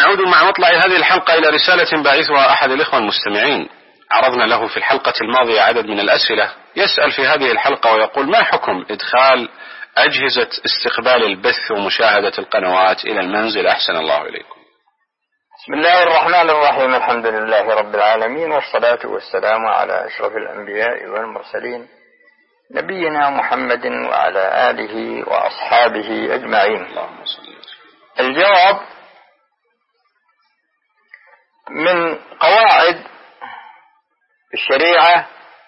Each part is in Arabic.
نعود مع مطلع هذه الحلقة إلى رسالة باعثها أحد الإخوة المستمعين. عرضنا له في الحلقة الماضية عدد من الأسئلة. يسأل في هذه الحلقة ويقول: ما حكم إدخال أجهزة استقبال البث ومشاهدة القنوات إلى المنزل؟ أحسن الله إليكم. بسم الله الرحمن الرحيم. الحمد لله رب العالمين، والصلاة والسلام على أشرف الأنبياء والمرسلين نبينا محمد وعلى آله وأصحابه أجمعين. اللهم صل وسلم. الجواب: من قواعد الشريعة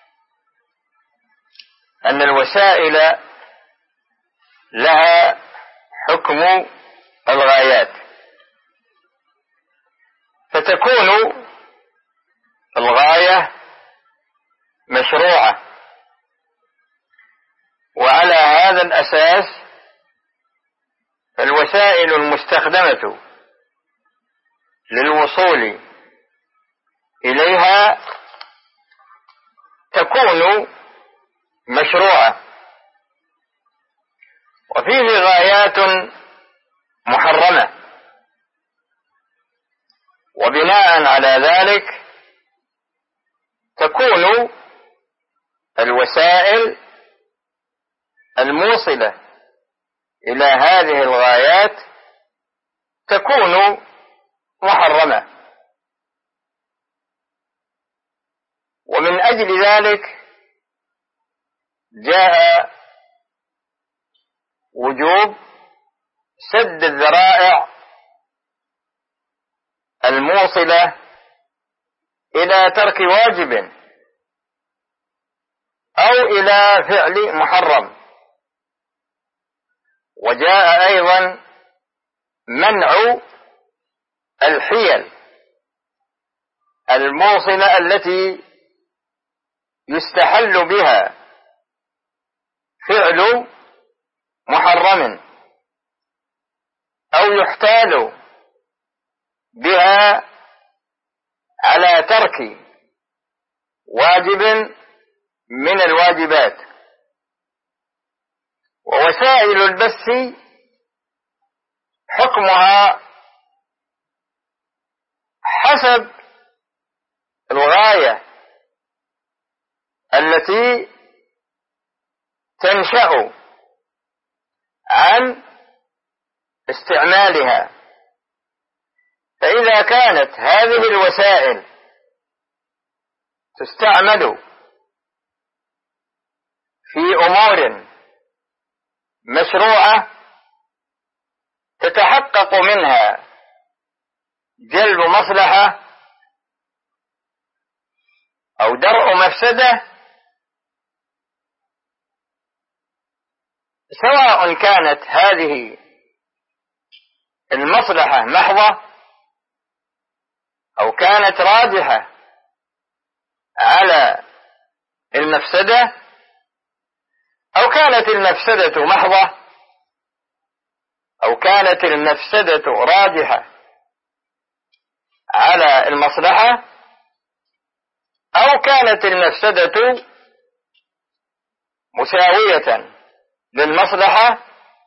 أن الوسائل لها حكم الغايات، فتكون الغاية مشروعة، وعلى هذا الأساس الوسائل المستخدمة للوصول إليها تكون مشروعة، وفيه غايات محرمة، وبناء على ذلك تكون الوسائل الموصلة إلى هذه الغايات تكون محرمة. ومن أجل ذلك جاء وجوب سد الذرائع الموصلة إلى ترك واجب أو إلى فعل محرم، وجاء أيضا منع الحيل الموصلة التي يستحل بها فعل محرم أو يحتال بها على ترك واجب من الواجبات. ووسائل البث حكمها حسب الغاية التي تنشأ عن استعمالها. فإذا كانت هذه الوسائل تستعمل في أمور مشروعة تتحقق منها جلب مصلحة أو درء مفسدة، سواء كانت هذه المصلحة محضة أو كانت راجحة على المفسدة، أو كانت المفسدة محضة أو كانت المفسدة راجحة على المصلحة، أو كانت المفسدة مساوية للمصلحة،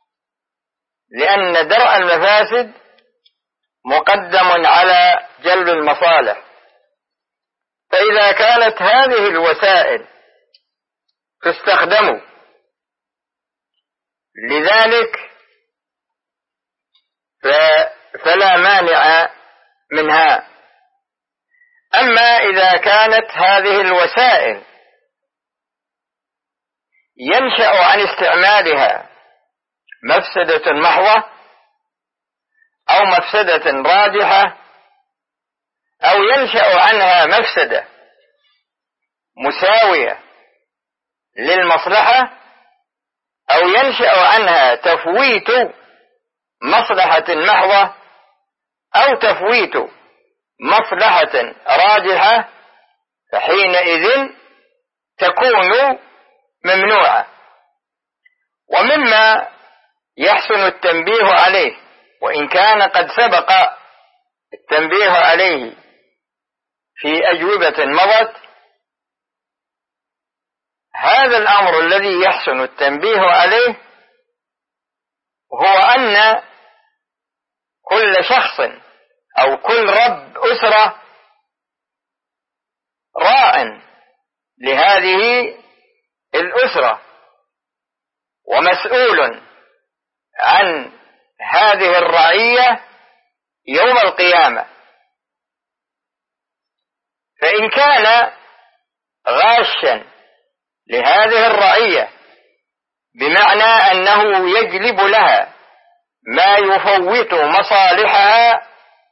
لأن درء المفاسد مقدم على جلب المصالح. فإذا كانت هذه الوسائل تستخدم لذلك فلا مانع منها. أما إذا كانت هذه الوسائل ينشأ عن استعمالها مفسدة محضة أو مفسدة راجحة، أو ينشأ عنها مفسدة مساوية للمصلحة، أو ينشأ عنها تفويت مصلحة محضة أو تفويت مصلحة راجحة، فحينئذ تكون ممنوعة. ومما يحسن التنبيه عليه، وإن كان قد سبق التنبيه عليه في أجوبة مضت، هذا الأمر الذي يحسن التنبيه عليه هو أن كل شخص أو كل رب أسرة راع لهذه الأسرة ومسؤول عن هذه الرعية يوم القيامة. فإن كان غاشا لهذه الرعية بمعنى أنه يجلب لها ما يفوت مصالحها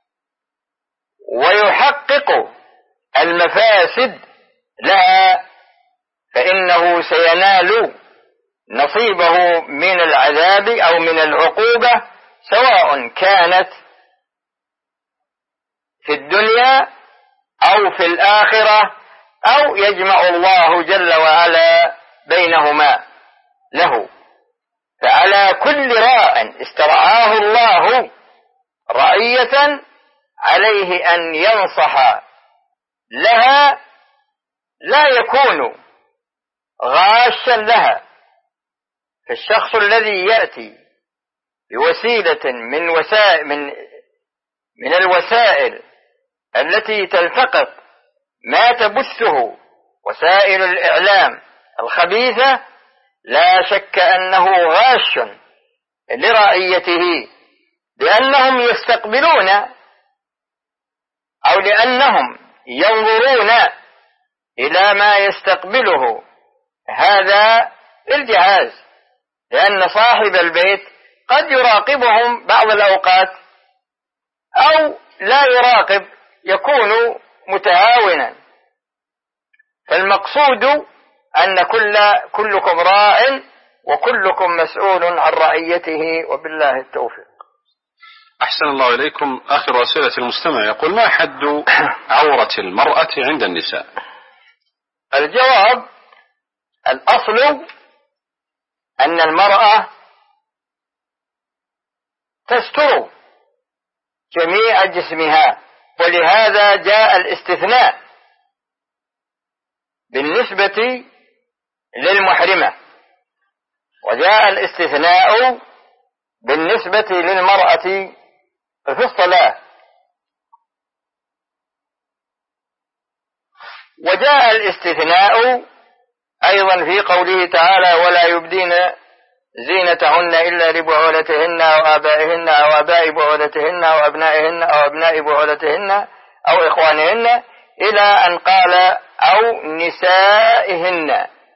ويحقق المفاسد لها، فإنه سينال نصيبه من العذاب أو من العقوبة، سواء كانت في الدنيا أو في الآخرة، أو يجمع الله جل وعلا بينهما له. فعلى كل راع استرعاه الله رعية عليه أن ينصح لها، لا يكون غاشا لها. فالشخص الذي يأتي بوسيلة من الوسائل التي تلتقط ما تبثه وسائل الإعلام الخبيثة، لا شك أنه غاش لرعيته، لأنهم يستقبلون أو لأنهم ينظرون إلى ما يستقبله هذا الجهاز، لأن صاحب البيت قد يراقبهم بعض الأوقات أو لا يراقب، يكون متهاونا. فالمقصود أن كلكم راع وكلكم مسؤول عن رعيته، وبالله التوفيق. أحسن الله إليكم. آخر أسئلة المستمع يقول: ما حد عورة المرأة عند النساء؟ الجواب: الأصل أن المرأة تستر جميع جسمها، ولهذا جاء الاستثناء بالنسبة للمحرمة، وجاء الاستثناء بالنسبة للمرأة في الصلاة، وجاء الاستثناء أيضا في قوله تعالى: ولا يبدين زينتهن إلا لبعولتهن أو آبائهن أو آباء بعولتهن أو أبنائهن أو أبناء بعولتهن أو إخوانهن، إلى أن قال: أو نسائهن،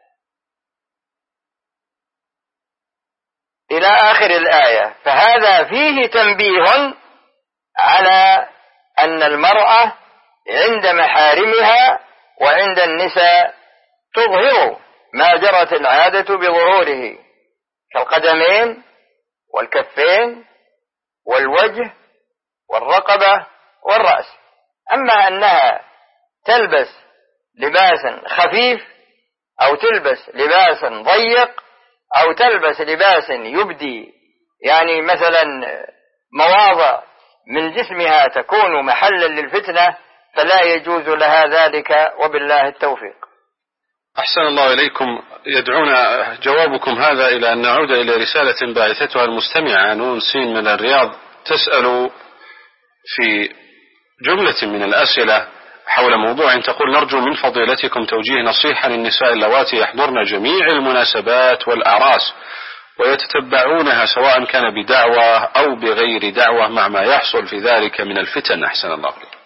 إلى آخر الآية. فهذا فيه تنبيه على أن المرأة عند محارمها وعند النساء تظهر ما جرت العادة بظهوره، كالقدمين والكفين والوجه والرقبة والرأس. أما أنها تلبس لباسا خفيف أو تلبس لباسا ضيق أو تلبس لباسا يبدي يعني مثلا مواضع من جسمها تكون محلا للفتنة، فلا يجوز لها ذلك، وبالله التوفيق. أحسن الله إليكم. يدعونا جوابكم هذا إلى أن نعود إلى رسالة باعثتها المستمعة نون سين من الرياض، تسأل في جملة من الأسئلة حول موضوع، تقول: نرجو من فضيلتكم توجيه نصيحة للنساء اللواتي يحضرن جميع المناسبات والأعراس ويتتبعونها سواء كان بدعوة أو بغير دعوة، مع ما يحصل في ذلك من الفتن. أحسن الله إليكم.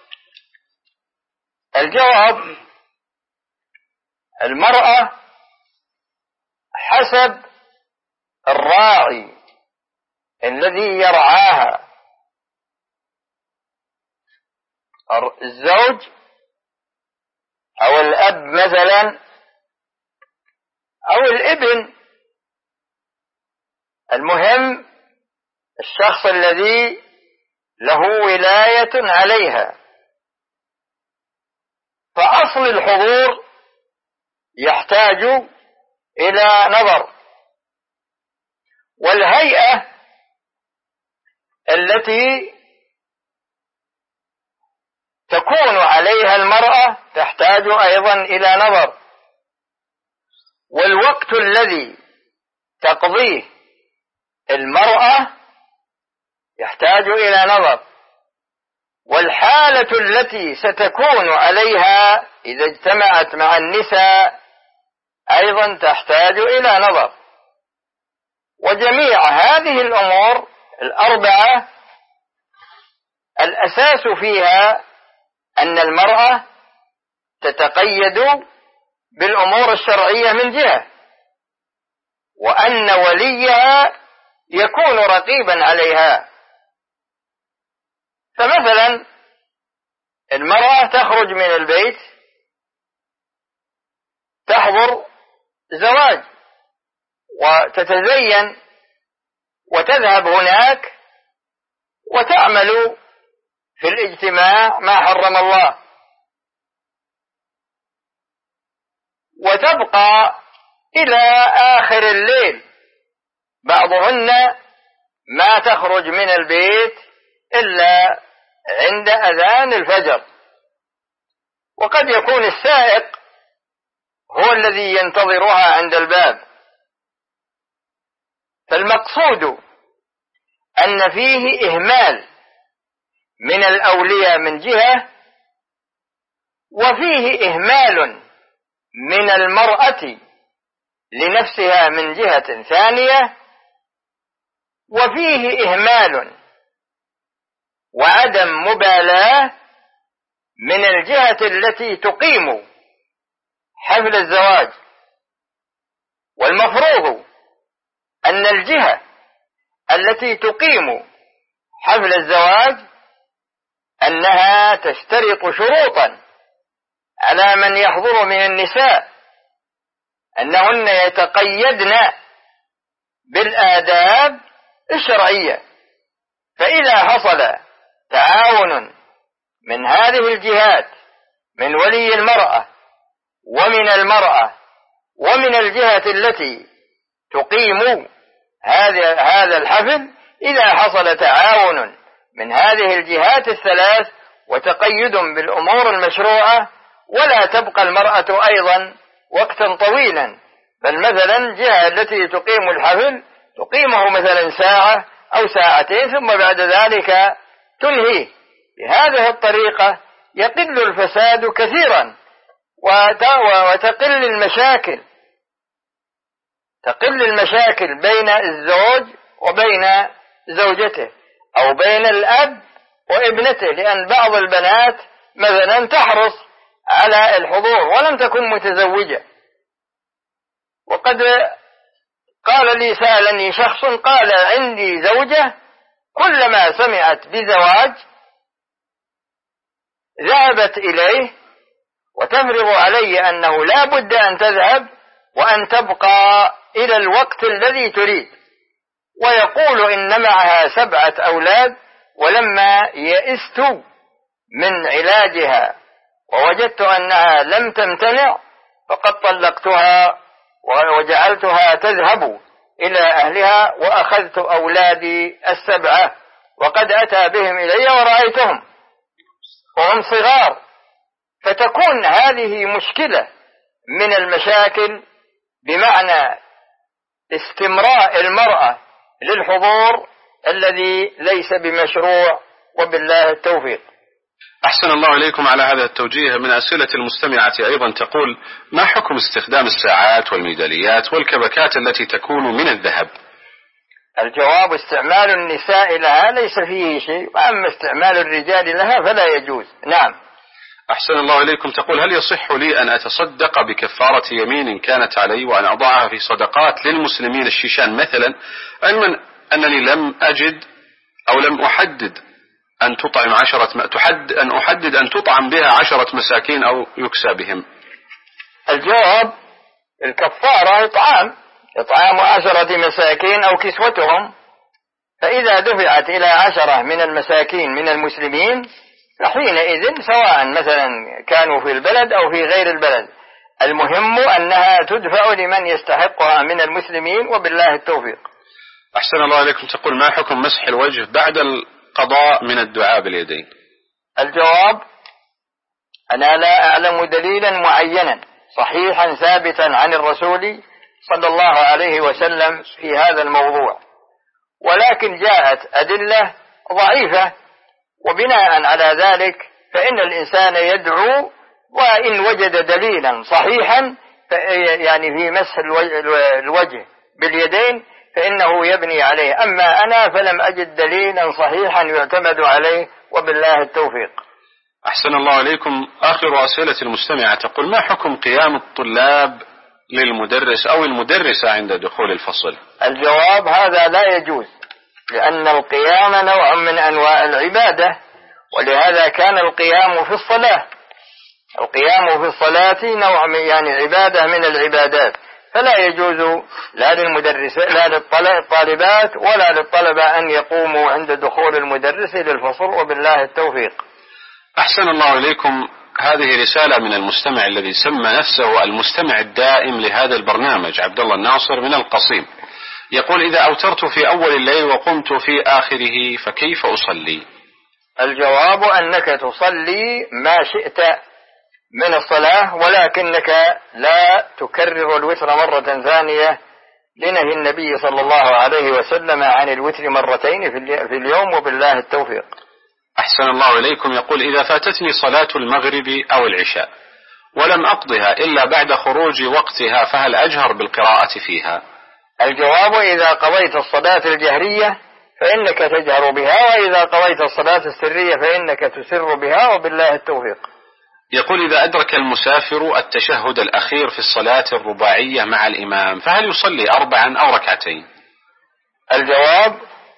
الجواب: المرأة حسب الراعي الذي يرعاها، الزوج أو الأب مثلا أو الابن، المهم الشخص الذي له ولاية عليها. فأصل الحضور يحتاج إلى نظر، والهيئة التي تكون عليها المرأة تحتاج أيضا إلى نظر، والوقت الذي تقضيه المرأة يحتاج إلى نظر، الحالة التي ستكون عليها إذا اجتمعت مع النساء أيضا تحتاج إلى نظر. وجميع هذه الأمور الأربعة الأساس فيها أن المرأة تتقيد بالأمور الشرعية من جهة، وأن وليها يكون رقيبا عليها. فمثلا المرأة تخرج من البيت تحضر زواج وتتزين وتذهب هناك وتعمل في الاجتماع ما حرم الله، وتبقى إلى آخر الليل. بعضهن ما تخرج من البيت إلا عند أذان الفجر، وقد يكون السائق هو الذي ينتظرها عند الباب. فالمقصود أن فيه إهمال من الأولياء من جهة، وفيه إهمال من المرأة لنفسها من جهة ثانية، وفيه إهمال وعدم مبالاة من الجهة التي تقيم حفل الزواج. والمفروض أن الجهة التي تقيم حفل الزواج أنها تشترط شروطا على من يحضر من النساء، أنهن يتقيدن بالآداب الشرعية. فإذا حصل تعاون من هذه الجهات، من ولي المرأة ومن المرأة ومن الجهة التي تقيم هذا الحفل، إذا حصل تعاون من هذه الجهات الثلاث وتقيد بالأمور المشروعة، ولا تبقى المرأة أيضا وقتا طويلا، بل مثلا الجهة التي تقيم الحفل تقيمه مثلا ساعة أو ساعتين ثم بعد ذلك تنهيه. بهذه الطريقة يقل الفساد كثيرا وتقل المشاكل، تقل المشاكل بين الزوج وبين زوجته أو بين الأب وابنته، لأن بعض البنات مثلا تحرص على الحضور ولم تكن متزوجة. وقد قال لي سألني شخص قال عندي زوجة كلما سمعت بزواج ذهبت إليه وتفرض علي أنه لا بد أن تذهب وأن تبقى إلى الوقت الذي تريد، ويقول إن معها 7 أولاد، ولما يئست من علاجها ووجدت أنها لم تمتنع فقد طلقتها وجعلتها تذهب إلى أهلها، وأخذت أولادي 7 وقد أتى بهم إلي ورأيتهم وهم صغار. فتكون هذه مشكلة من المشاكل، بمعنى استمراء المرأة للحضور الذي ليس بمشروع، وبالله التوفيق. أحسن الله إليكم على هذا التوجيه. من أسئلة المستمعة أيضا تقول: ما حكم استخدام الساعات والميداليات والكبكات التي تكون من الذهب؟ الجواب: استعمال النساء لها ليس فيه شيء، وأما استعمال الرجال لها فلا يجوز. نعم. أحسن الله إليكم تقول: هل يصح لي أن أتصدق بكفارة يمين كانت علي وأن أضعها في صدقات للمسلمين الشيشان مثلا، علما أنني لم أجد أو لم أحدد أن تطعم أن تطعم بها 10 مساكين أو يكسى بهم؟ الجواب: الكفارة إطعام 10 مساكين أو كسوتهم، فإذا دفعت إلى 10 من المساكين من المسلمين فحينئذ سواء مثلا كانوا في البلد أو في غير البلد، المهم أنها تدفع لمن يستحقها من المسلمين، وبالله التوفيق. أحسن الله إليكم تقول: ما حكم مسح الوجه بعد القضاء من الدعاء باليدين؟ الجواب: أنا لا أعلم دليلا معينا صحيحا ثابتا عن الرسول صلى الله عليه وسلم في هذا الموضوع، ولكن جاءت أدلة ضعيفة وبناء على ذلك فإن الإنسان يدعو، وإن وجد دليلا صحيحا يعني في مسح الوجه باليدين فإنه يبني عليه. أما أنا فلم أجد دليلا صحيحا يعتمد عليه، وبالله التوفيق. أحسن الله عليكم. آخر أسئلة المستمعة تقول: ما حكم قيام الطلاب للمدرس أو المدرسة عند دخول الفصل؟ الجواب: هذا لا يجوز، لأن القيام نوع من أنواع العبادة، ولهذا كان القيام في الصلاة. القيام في الصلاة نوع يعني عبادة من العبادات، فلا يجوز لا للطالبات ولا للطلبة أن يقوموا عند دخول المدرس للفصل، وبالله التوفيق. أحسن الله إليكم. هذه رسالة من المستمع الذي سمى نفسه المستمع الدائم لهذا البرنامج، عبد الله الناصر من القصيم. يقول: إذا أوترت في أول الليل وقمت في آخره فكيف أصلي؟ الجواب: أنك تصلي ما شئت من الصلاة، ولكنك لا تكرر الوتر مرة ثانية، لنهي النبي صلى الله عليه وسلم عن الوتر مرتين في اليوم، وبالله التوفيق. أحسن الله إليكم. يقول: إذا فاتتني صلاة المغرب أو العشاء ولم أقضها إلا بعد خروج وقتها فهل أجهر بالقراءة فيها؟ الجواب: إذا قضيت الصلاة الجهرية فإنك تجهر بها، وإذا قضيت الصلاة السرية فإنك تسر بها، وبالله التوفيق. يقول: إذا أدرك المسافر التشهد الأخير في الصلاة الرباعية مع الإمام فهل يصلي 4 أو 2؟ الجواب: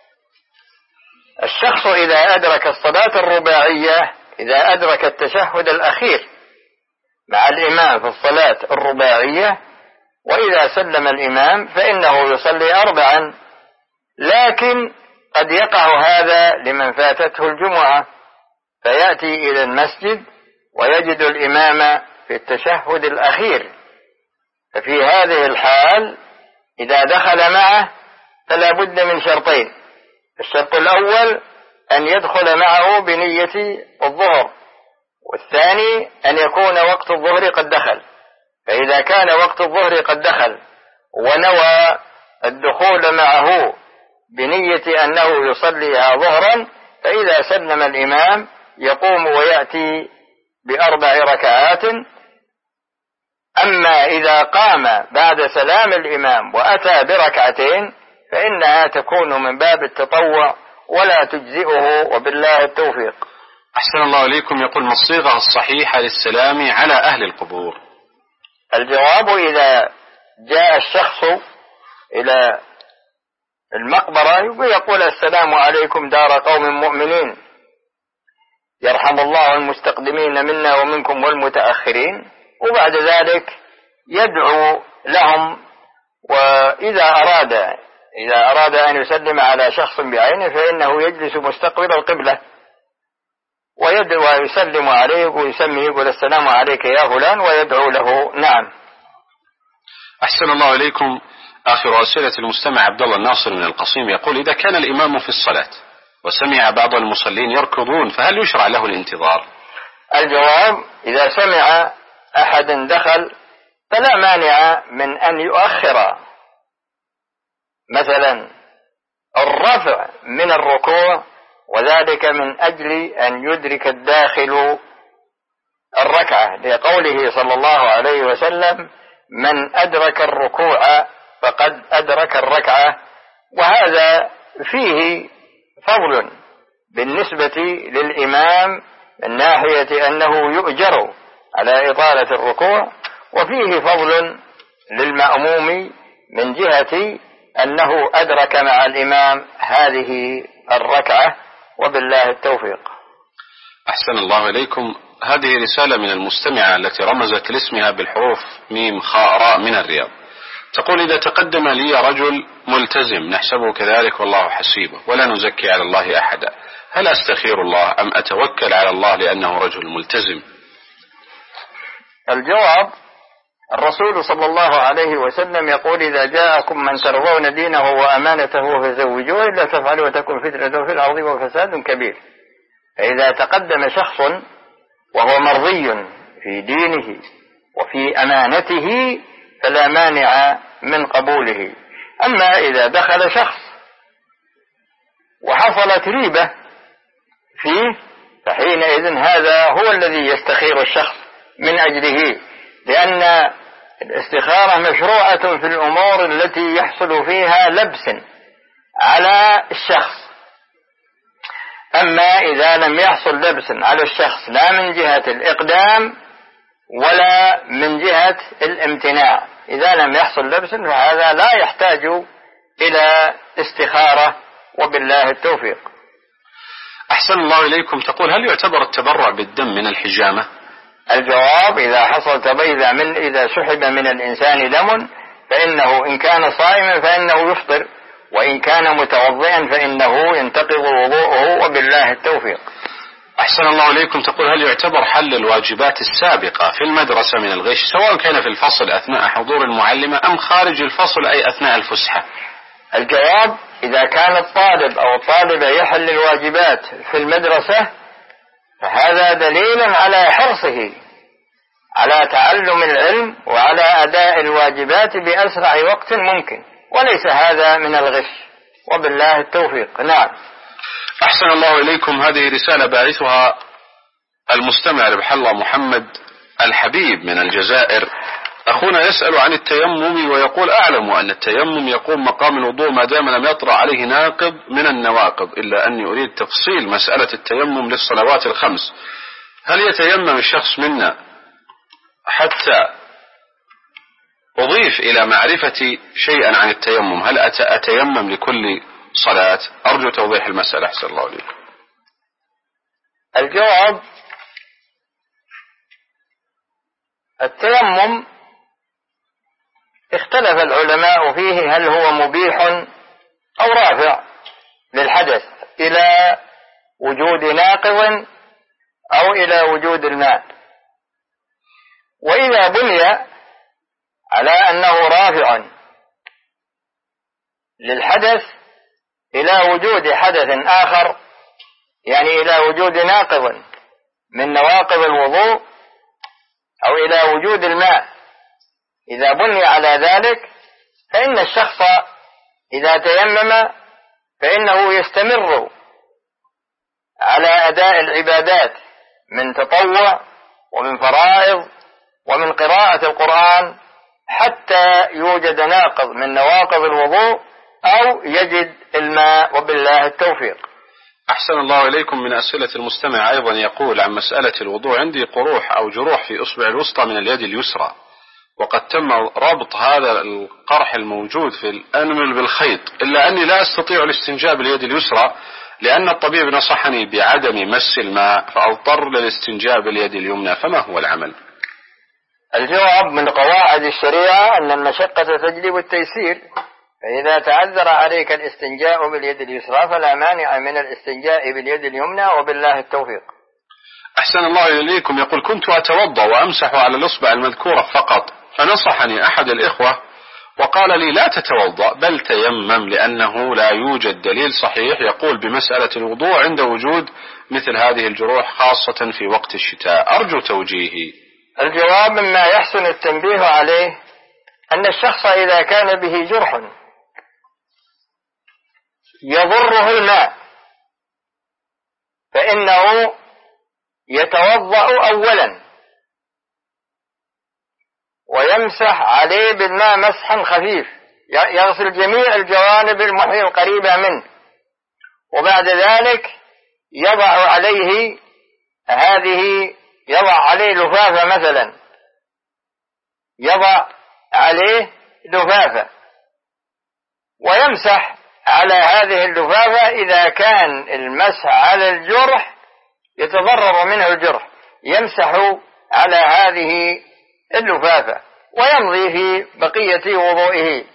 الشخص إذا أدرك الصلاة الرباعية، إذا أدرك التشهد الأخير مع الإمام في الصلاة الرباعية وإذا سلم الإمام فإنه يصلي 4، لكن قد يقع هذا لمن فاتته الجمعة فيأتي إلى المسجد ويجد الإمام في التشهد الأخير، ففي هذه الحال إذا دخل معه فلا بد من شرطين: الشرط الأول أن يدخل معه بنية الظهر، والثاني أن يكون وقت الظهر قد دخل. فإذا كان وقت الظهر قد دخل ونوى الدخول معه بنية أنه يصليها ظهرا، فإذا سلم الإمام يقوم ويأتي ب4 ركعات. أما إذا قام بعد سلام الإمام وأتى ب2 فإنها تكون من باب التطوع ولا تجزئه، وبالله التوفيق. أحسن الله إليكم. يقول: ما الصيغة الصحيحة للسلام على أهل القبور؟ الجواب: إذا جاء الشخص إلى المقبرة يقول: السلام عليكم دار قوم مؤمنين، يرحم الله المستقدمين منا ومنكم والمتأخرين، وبعد ذلك يدعو لهم. وإذا أراد أن يسلم على شخص بعينه فإنه يجلس مستقبل القبلة ويسلم عليه ويسميه، يقول: السلام عليك يا فلان، ويدعو له. نعم. أحسن الله إليكم. آخر أسئلة المستمع عبد الله الناصر من القصيم يقول: إذا كان الإمام في الصلاة وسمع بعض المصلين يركضون فهل يشرع له الانتظار؟ الجواب: إذا سمع أحد دخل فلا مانع من أن يؤخر مثلا الرفع من الركوع، وذلك من أجل أن يدرك الداخل الركعة، لقوله صلى الله عليه وسلم: من أدرك الركوع فقد أدرك الركعة. وهذا فيه فضل بالنسبة للإمام من ناحية أنه يؤجر على إطالة الركوع، وفيه فضل للمأموم من جهة أنه أدرك مع الإمام هذه الركعة، وبالله التوفيق. أحسن الله إليكم. هذه رسالة من المستمعة التي رمزت لاسمها بالحروف ميم خاء راء من الرياض. تقول: إذا تقدم لي رجل ملتزم نحسبه كذلك والله حسيبه ولا نزكي على الله أحدا، هل أستخير الله أم أتوكل على الله لأنه رجل ملتزم؟ الجواب: الرسول صلى الله عليه وسلم يقول: إذا جاءكم من ترضون دينه وأمانته فزوجوه، إلا تفعلوا وتكن فتنة في الأرض وفساد كبير. فإذا تقدم شخص وهو مرضي في دينه وفي أمانته فلا مانع من قبوله. أما إذا دخل شخص وحصلت ريبة فيه، فحينئذ هذا هو الذي يستخير الشخص من أجله، لأن الاستخارة مشروعة في الأمور التي يحصل فيها لبس على الشخص. أما إذا لم يحصل لبس على الشخص لا من جهة الإقدام ولا من جهة الامتناع، إذا لم يحصل لبس فهذا لا يحتاج إلى استخارة، وبالله التوفيق. أحسن الله إليكم. تقول: هل يعتبر التبرع بالدم من الحجامة؟ الجواب: إذا حصل إذا سحب من الإنسان دم فإنه إن كان صائما فإنه يفطر، وإن كان متوضئا فإنه ينتقض وضوءه، وبالله التوفيق. أحسن الله إليكم. تقول: هل يعتبر حل الواجبات السابقة في المدرسة من الغش، سواء كان في الفصل أثناء حضور المعلمة أم خارج الفصل أي أثناء الفسحة؟ الجواب: إذا كان الطالب أو الطالبة يحل الواجبات في المدرسة فهذا دليل على حرصه على تعلم العلم وعلى أداء الواجبات بأسرع وقت ممكن، وليس هذا من الغش، وبالله التوفيق. نعم. أحسن الله إليكم. هذه رسالة باعثها المستمع ربح الله محمد الحبيب من الجزائر. أخونا يسأل عن التيمم ويقول: أعلم أن التيمم يقوم مقام الوضوء ما دام لم يطرأ عليه ناقض من النواقض، إلا أني أريد تفصيل مسألة التيمم للصلوات الخمس. هل يتيمم الشخص منا حتى أضيف إلى معرفتي شيئا عن التيمم؟ هل أتيمم لكل صلاة؟ أرجو توضيح المسألة. أحسن الله عليكم. الجواب: التيمم اختلف العلماء فيه هل هو مبيح أو رافع للحدث إلى وجود ناقض أو إلى وجود الماء. وإذا بني على أنه رافع للحدث إلى وجود حدث آخر، يعني إلى وجود ناقض من نواقض الوضوء أو إلى وجود الماء، إذا بني على ذلك فإن الشخص إذا تيمم فإنه يستمر على أداء العبادات من تطوع ومن فرائض ومن قراءة القرآن حتى يوجد ناقض من نواقض الوضوء أو يجد الماء، وبالله التوفيق. أحسن الله إليكم. من أسئلة المستمع أيضا يقول عن مسألة الوضوء: عندي قروح أو جروح في أصبع الوسطى من اليد اليسرى، وقد تم ربط هذا القرح الموجود في الأنمل بالخيط، إلا أني لا أستطيع الاستنجاء باليد اليسرى لأن الطبيب نصحني بعدم مس الماء، فأضطر للاستنجاء باليد اليمنى، فما هو العمل؟ الجواب: من قواعد الشريعة أن المشقة تجلب التيسير، فإذا تعذر عليك الاستنجاء باليد اليسرى فلا مانع من الاستنجاء باليد اليمنى، وبالله التوفيق. أحسن الله إليكم. يقول: كنت أتوضأ وأمسح على الإصبع المذكورة فقط، فنصحني أحد الإخوة وقال لي: لا تتوضأ بل تيمم، لأنه لا يوجد دليل صحيح يقول بمسألة الوضوء عند وجود مثل هذه الجروح خاصة في وقت الشتاء. أرجو توجيهي. الجواب: مما يحسن التنبيه عليه أن الشخص إذا كان به جرح يضره الماء فإنه يتوضأ أولا ويمسح عليه بالماء مسحا خفيف، يغسل جميع الجوانب المحيطة القريبة منه، وبعد ذلك يضع عليه لفافة مثلا، يضع عليه لفافة ويمسح على هذه اللفافة. إذا كان المسح على الجرح يتضرر منه الجرح يمسح على هذه اللفافة ويمضي في بقية وضوئه.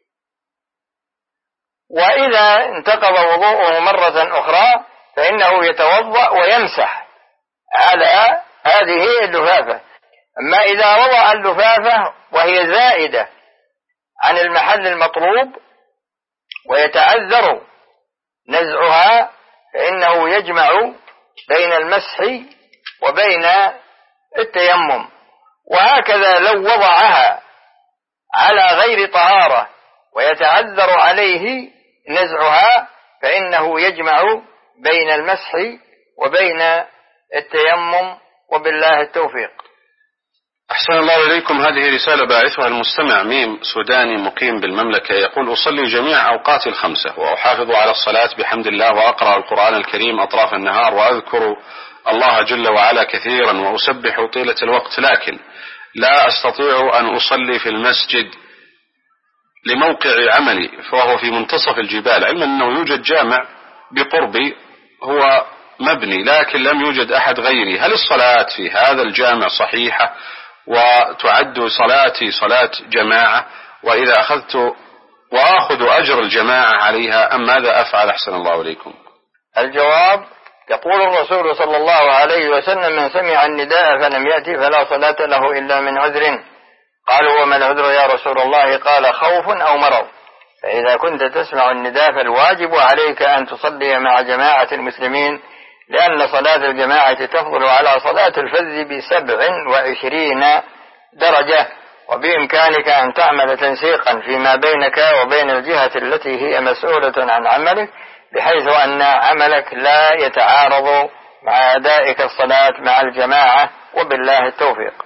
وإذا انتقض وضوءه مرة أخرى فإنه يتوضأ ويمسح على هذه اللفافة. أما إذا وضع اللفافة وهي زائدة عن المحل المطلوب ويتعذر نزعها فإنه يجمع بين المسح وبين التيمم. وهكذا لو وضعها على غير طهارة ويتعذر عليه نزعها فإنه يجمع بين المسح وبين التيمم، وبالله التوفيق. أحسن الله إليكم. هذه رسالة باعثها المستمع ميم سوداني مقيم بالمملكة، يقول: أصلي جميع أوقات الخمسة وأحافظ على الصلاة بحمد الله، وأقرأ القرآن الكريم أطراف النهار، وأذكر الله جل وعلا كثيرا، وأسبح طيلة الوقت، لكن لا أستطيع أن أصلي في المسجد لموقع عملي، فهو في منتصف الجبال، علما أنه يوجد جامع بقربي هو مبني، لكن لم يوجد أحد غيري. هل الصلاة في هذا الجامع صحيحة وتعد صلاتي صلاة جماعة؟ وإذا وأخذ أجر الجماعة عليها، أم ماذا أفعل؟ أحسن الله إليكم. الجواب: يقول الرسول صلى الله عليه وسلم: من سمع النداء فلم يأتي فلا صلاة له إلا من عذر. قالوا: وما العذر يا رسول الله؟ قال: خوف أو مرض. فإذا كنت تسمع النداء فالواجب عليك أن تصلي مع جماعة المسلمين، لأن صلاة الجماعة تفضل على صلاة الفذ ب27 درجة، وبإمكانك أن تعمل تنسيقا فيما بينك وبين الجهة التي هي مسؤولة عن عملك، بحيث أن عملك لا يتعارض مع أدائك الصلاة مع الجماعة، وبالله التوفيق.